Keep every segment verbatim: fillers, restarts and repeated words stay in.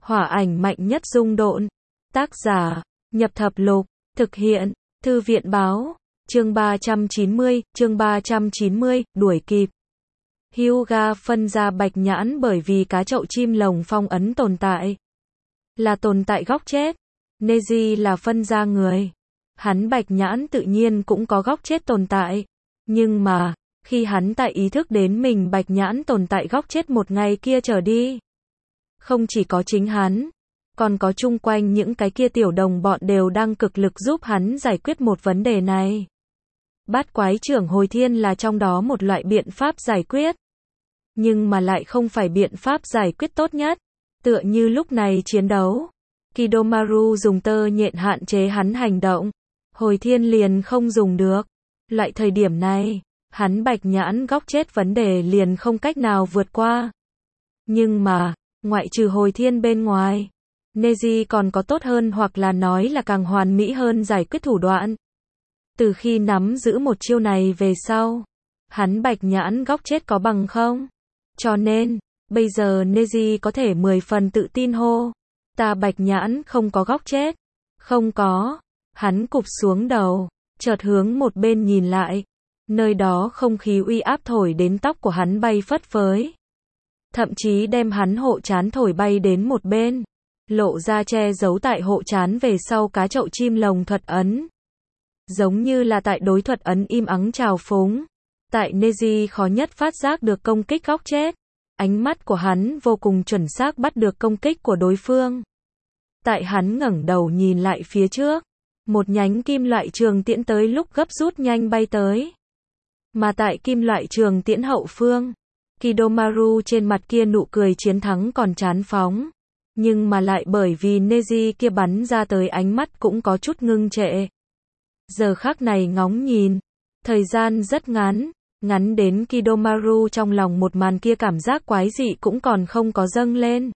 Hỏa ảnh mạnh nhất dung độn. Tác giả, Nhập Thập Lục. Thực hiện, Thư viện báo. Chương ba trăm chín mươi, chương ba trăm chín mươi, đuổi kịp. Hyuga phân ra bạch nhãn bởi vì cá chậu chim lồng phong ấn tồn tại. Là tồn tại góc chết. Neji là phân ra người. Hắn bạch nhãn tự nhiên cũng có góc chết tồn tại. Nhưng mà, khi hắn tại ý thức đến mình bạch nhãn tồn tại góc chết một ngày kia trở đi. Không chỉ có chính hắn, còn có chung quanh những cái kia tiểu đồng bọn đều đang cực lực giúp hắn giải quyết một vấn đề này. Bát quái trưởng hồi thiên là trong đó một loại biện pháp giải quyết. Nhưng mà lại không phải biện pháp giải quyết tốt nhất. Tựa như lúc này chiến đấu. Kidomaru dùng tơ nhện hạn chế hắn hành động. Hồi thiên liền không dùng được. Loại thời điểm này, hắn bạch nhãn góc chết vấn đề liền không cách nào vượt qua. Nhưng mà, ngoại trừ hồi thiên bên ngoài, Neji còn có tốt hơn hoặc là nói là càng hoàn mỹ hơn giải quyết thủ đoạn. Từ khi nắm giữ một chiêu này về sau, hắn bạch nhãn góc chết có bằng không? Cho nên, bây giờ Neji có thể mười phần tự tin hô. Ta bạch nhãn không có góc chết. Không có. Hắn cụp xuống đầu, chợt hướng một bên nhìn lại. Nơi đó không khí uy áp thổi đến tóc của hắn bay phất phới. Thậm chí đem hắn hộ trán thổi bay đến một bên. Lộ ra che giấu tại hộ trán về sau cá chậu chim lồng thuật ấn. Giống như là tại đối thuật ấn im ắng trào phúng. Tại Neji khó nhất phát giác được công kích góc chết. Ánh mắt của hắn vô cùng chuẩn xác bắt được công kích của đối phương. Tại hắn ngẩng đầu nhìn lại phía trước. Một nhánh kim loại trường tiễn tới lúc gấp rút nhanh bay tới. Mà tại kim loại trường tiễn hậu phương, Kidomaru trên mặt kia nụ cười chiến thắng còn chán phóng. Nhưng mà lại bởi vì Neji kia bắn ra tới ánh mắt cũng có chút ngưng trệ. Giờ khắc này ngóng nhìn. Thời gian rất ngắn. Ngắn đến Kidomaru trong lòng một màn kia cảm giác quái dị cũng còn không có dâng lên.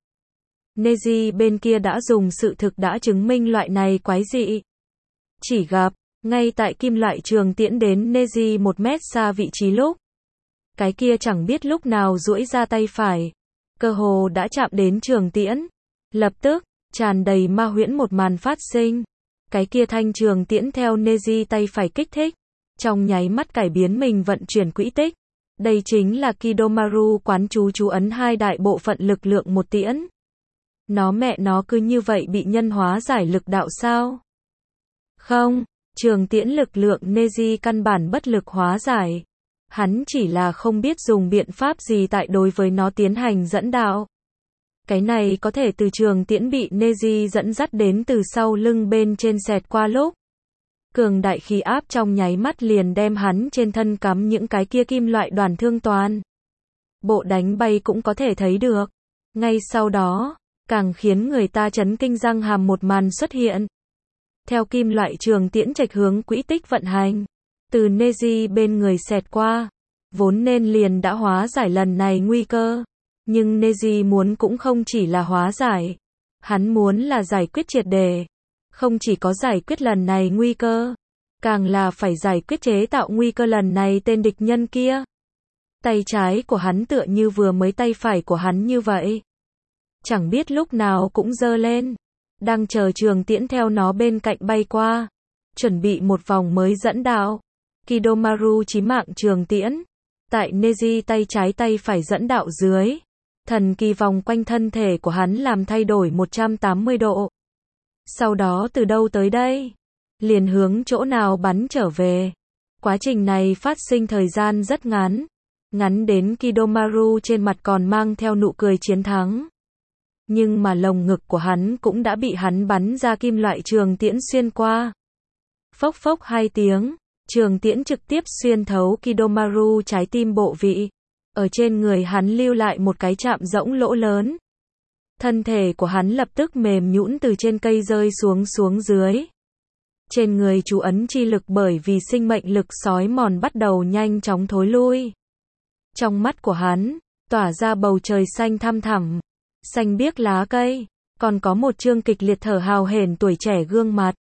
Neji bên kia đã dùng sự thực đã chứng minh loại này quái dị. Chỉ gặp, ngay tại kim loại trường tiễn đến Neji một mét xa vị trí lúc. Cái kia chẳng biết lúc nào duỗi ra tay phải. Cơ hồ đã chạm đến trường tiễn. Lập tức, tràn đầy ma huyễn một màn phát sinh. Cái kia thanh trường tiễn theo Neji tay phải kích thích. Trong nháy mắt cải biến mình vận chuyển quỹ tích. Đây chính là Kidomaru quán chú chú ấn hai đại bộ phận lực lượng một tiễn. Nó mẹ nó cứ như vậy bị nhân hóa giải lực đạo sao? Không, trường tiễn lực lượng Neji căn bản bất lực hóa giải. Hắn chỉ là không biết dùng biện pháp gì tại đối với nó tiến hành dẫn đạo. Cái này có thể từ trường tiễn bị Neji dẫn dắt đến từ sau lưng bên trên xẹt qua lúc. Cường đại khí áp trong nháy mắt liền đem hắn trên thân cắm những cái kia kim loại đoàn thương toàn. Bộ đánh bay cũng có thể thấy được. Ngay sau đó, càng khiến người ta chấn kinh răng hàm một màn xuất hiện. Theo kim loại trường tiễn trạch hướng quỹ tích vận hành. Từ Neji bên người xẹt qua. Vốn nên liền đã hóa giải lần này nguy cơ. Nhưng Neji muốn cũng không chỉ là hóa giải. Hắn muốn là giải quyết triệt đề. Không chỉ có giải quyết lần này nguy cơ. Càng là phải giải quyết chế tạo nguy cơ lần này tên địch nhân kia. Tay trái của hắn tựa như vừa mới tay phải của hắn như vậy. Chẳng biết lúc nào cũng giơ lên. Đang chờ trường tiễn theo nó bên cạnh bay qua. Chuẩn bị một vòng mới dẫn đạo. Kidomaru chí mạng trường tiễn. Tại Neji tay trái tay phải dẫn đạo dưới. Thần kỳ vòng quanh thân thể của hắn làm thay đổi một trăm tám mươi độ. Sau đó từ đâu tới đây? Liền hướng chỗ nào bắn trở về. Quá trình này phát sinh thời gian rất ngắn. Ngắn đến Kidomaru trên mặt còn mang theo nụ cười chiến thắng. Nhưng mà lồng ngực của hắn cũng đã bị hắn bắn ra kim loại trường tiễn xuyên qua. Phốc phốc hai tiếng, trường tiễn trực tiếp xuyên thấu Kidomaru trái tim bộ vị. Ở trên người hắn lưu lại một cái chạm rỗng lỗ lớn. Thân thể của hắn lập tức mềm nhũn từ trên cây rơi xuống xuống dưới. Trên người chú ấn chi lực bởi vì sinh mệnh lực sói mòn bắt đầu nhanh chóng thối lui. Trong mắt của hắn, tỏa ra bầu trời xanh thăm thẳm. Xanh biếc lá cây, còn có một trương kịch liệt thở hào hển tuổi trẻ gương mặt.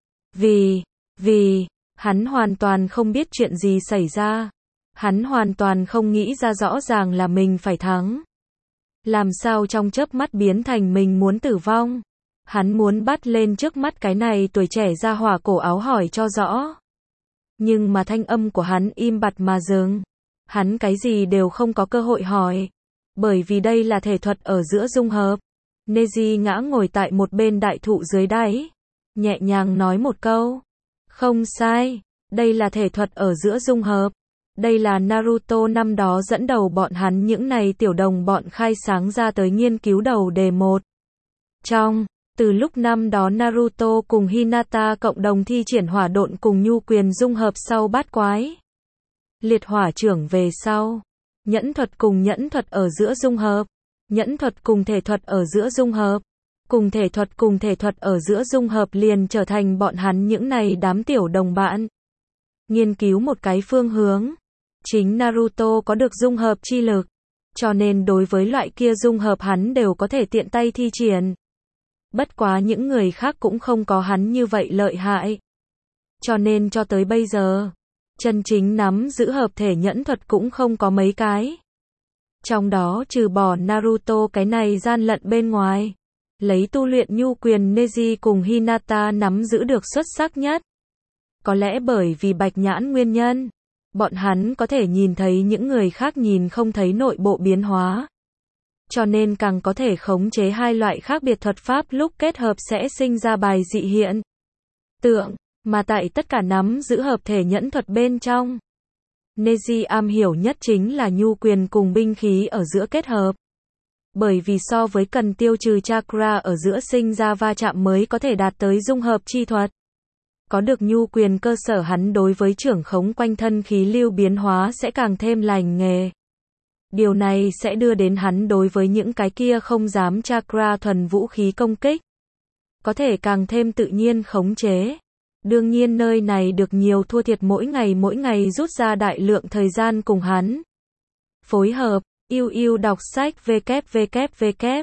Vì, vì, hắn hoàn toàn không biết chuyện gì xảy ra. Hắn hoàn toàn không nghĩ ra rõ ràng là mình phải thắng. Làm sao trong chớp mắt biến thành mình muốn tử vong. Hắn muốn bắt lên trước mắt cái này tuổi trẻ ra hỏa cổ áo hỏi cho rõ. Nhưng mà thanh âm của hắn im bặt mà dừng. Hắn cái gì đều không có cơ hội hỏi. Bởi vì đây là thể thuật ở giữa dung hợp. Neji ngã ngồi tại một bên đại thụ dưới đáy. Nhẹ nhàng nói một câu. Không sai. Đây là thể thuật ở giữa dung hợp. Đây là Naruto năm đó dẫn đầu bọn hắn những này tiểu đồng bọn khai sáng ra tới nghiên cứu đầu đề một. Trong, từ lúc năm đó Naruto cùng Hinata cộng đồng thi triển hỏa độn cùng nhu quyền dung hợp sau bát quái. Liệt hỏa trưởng về sau. Nhẫn thuật cùng nhẫn thuật ở giữa dung hợp. Nhẫn thuật cùng thể thuật ở giữa dung hợp. Cùng thể thuật cùng thể thuật ở giữa dung hợp liền trở thành bọn hắn những này đám tiểu đồng bạn. Nghiên cứu một cái phương hướng. Chính Naruto có được dung hợp chi lực. Cho nên đối với loại kia dung hợp hắn đều có thể tiện tay thi triển. Bất quá những người khác cũng không có hắn như vậy lợi hại. Cho nên cho tới bây giờ, chân chính nắm giữ hợp thể nhẫn thuật cũng không có mấy cái. Trong đó trừ bỏ Naruto cái này gian lận bên ngoài. Lấy tu luyện nhu quyền Neji cùng Hinata nắm giữ được xuất sắc nhất. Có lẽ bởi vì bạch nhãn nguyên nhân. Bọn hắn có thể nhìn thấy những người khác nhìn không thấy nội bộ biến hóa. Cho nên càng có thể khống chế hai loại khác biệt thuật pháp lúc kết hợp sẽ sinh ra bài dị hiện tượng, mà tại tất cả nắm giữ hợp thể nhẫn thuật bên trong. Neji am hiểu nhất chính là nhu quyền cùng binh khí ở giữa kết hợp. Bởi vì so với cần tiêu trừ chakra ở giữa sinh ra va chạm mới có thể đạt tới dung hợp chi thuật. Có được nhu quyền cơ sở hắn đối với trưởng khống quanh thân khí lưu biến hóa sẽ càng thêm lành nghề. Điều này sẽ đưa đến hắn đối với những cái kia không dám chakra thuần vũ khí công kích. Có thể càng thêm tự nhiên khống chế. Đương nhiên nơi này được nhiều thua thiệt mỗi ngày mỗi ngày rút ra đại lượng thời gian cùng hắn. Phối hợp, yêu yêu đọc sách www.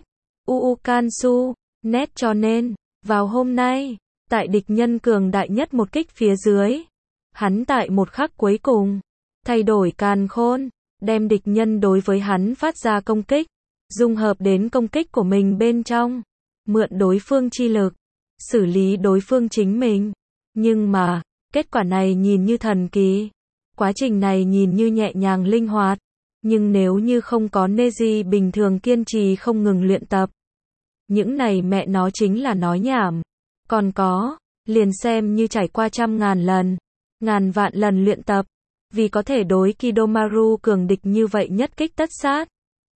uukansu, net cho nên, vào hôm nay. Tại địch nhân cường đại nhất một kích phía dưới. Hắn tại một khắc cuối cùng. Thay đổi càn khôn. Đem địch nhân đối với hắn phát ra công kích. Dung hợp đến công kích của mình bên trong. Mượn đối phương chi lực. Xử lý đối phương chính mình. Nhưng mà, kết quả này nhìn như thần kỳ. Quá trình này nhìn như nhẹ nhàng linh hoạt. Nhưng nếu như không có Neji bình thường kiên trì không ngừng luyện tập. Những này mẹ nó chính là nói nhảm. Còn có, liền xem như trải qua trăm ngàn lần, ngàn vạn lần luyện tập, vì có thể đối Kidomaru cường địch như vậy nhất kích tất sát.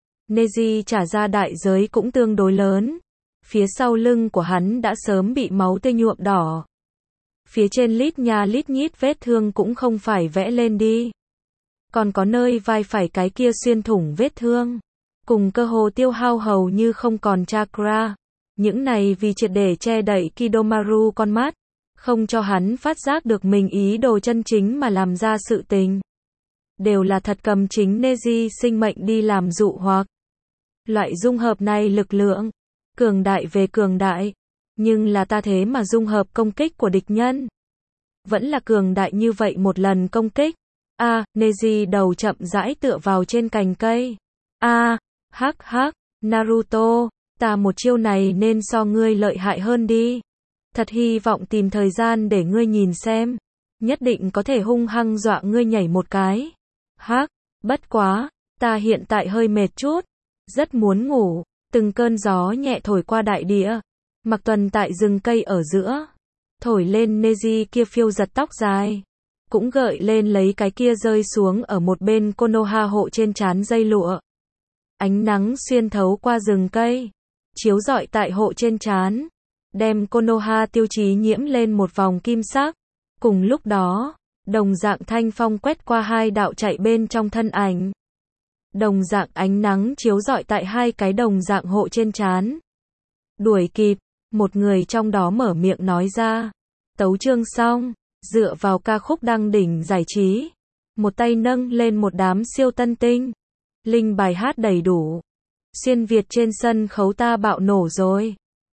Neji trả ra đại giới cũng tương đối lớn. Phía sau lưng của hắn đã sớm bị máu tươi nhuộm đỏ. Phía trên lít nha lít nhít vết thương cũng không phải vẽ lên đi. Còn có nơi vai phải cái kia xuyên thủng vết thương. Cùng cơ hồ tiêu hao hầu như không còn chakra. Những này vì triệt để che đậy Kidomaru con mắt, không cho hắn phát giác được mình ý đồ chân chính mà làm ra sự tình. Đều là thật cầm chính Neji sinh mệnh đi làm dụ hoặc. Loại dung hợp này lực lượng, cường đại về cường đại, nhưng là ta thế mà dung hợp công kích của địch nhân. Vẫn là cường đại như vậy một lần công kích. A, à, Neji đầu chậm rãi tựa vào trên cành cây. A, à, hắc hắc, Naruto. Ta một chiêu này nên so ngươi lợi hại hơn đi. Thật hy vọng tìm thời gian để ngươi nhìn xem. Nhất định có thể hung hăng dọa ngươi nhảy một cái. Hắc, bất quá, ta hiện tại hơi mệt chút. Rất muốn ngủ. Từng cơn gió nhẹ thổi qua đại địa. Mặc Tuần tại rừng cây ở giữa. Thổi lên Neji kia phiêu giật tóc dài. Cũng gợi lên lấy cái kia rơi xuống ở một bên Konoha hộ trên trán dây lụa. Ánh nắng xuyên thấu qua rừng cây. Chiếu rọi tại hộ trên trán, đem Konoha tiêu chí nhiễm lên một vòng kim sắc. Cùng lúc đó, đồng dạng thanh phong quét qua hai đạo chạy bên trong thân ảnh. Đồng dạng ánh nắng chiếu rọi tại hai cái đồng dạng hộ trên trán. Đuổi kịp, một người trong đó mở miệng nói ra. Tấu chương xong, dựa vào ca khúc đăng đỉnh giải trí. Một tay nâng lên một đám siêu tân tinh. Linh bài hát đầy đủ. Xuyên Việt trên sân khấu ta bạo nổ rồi.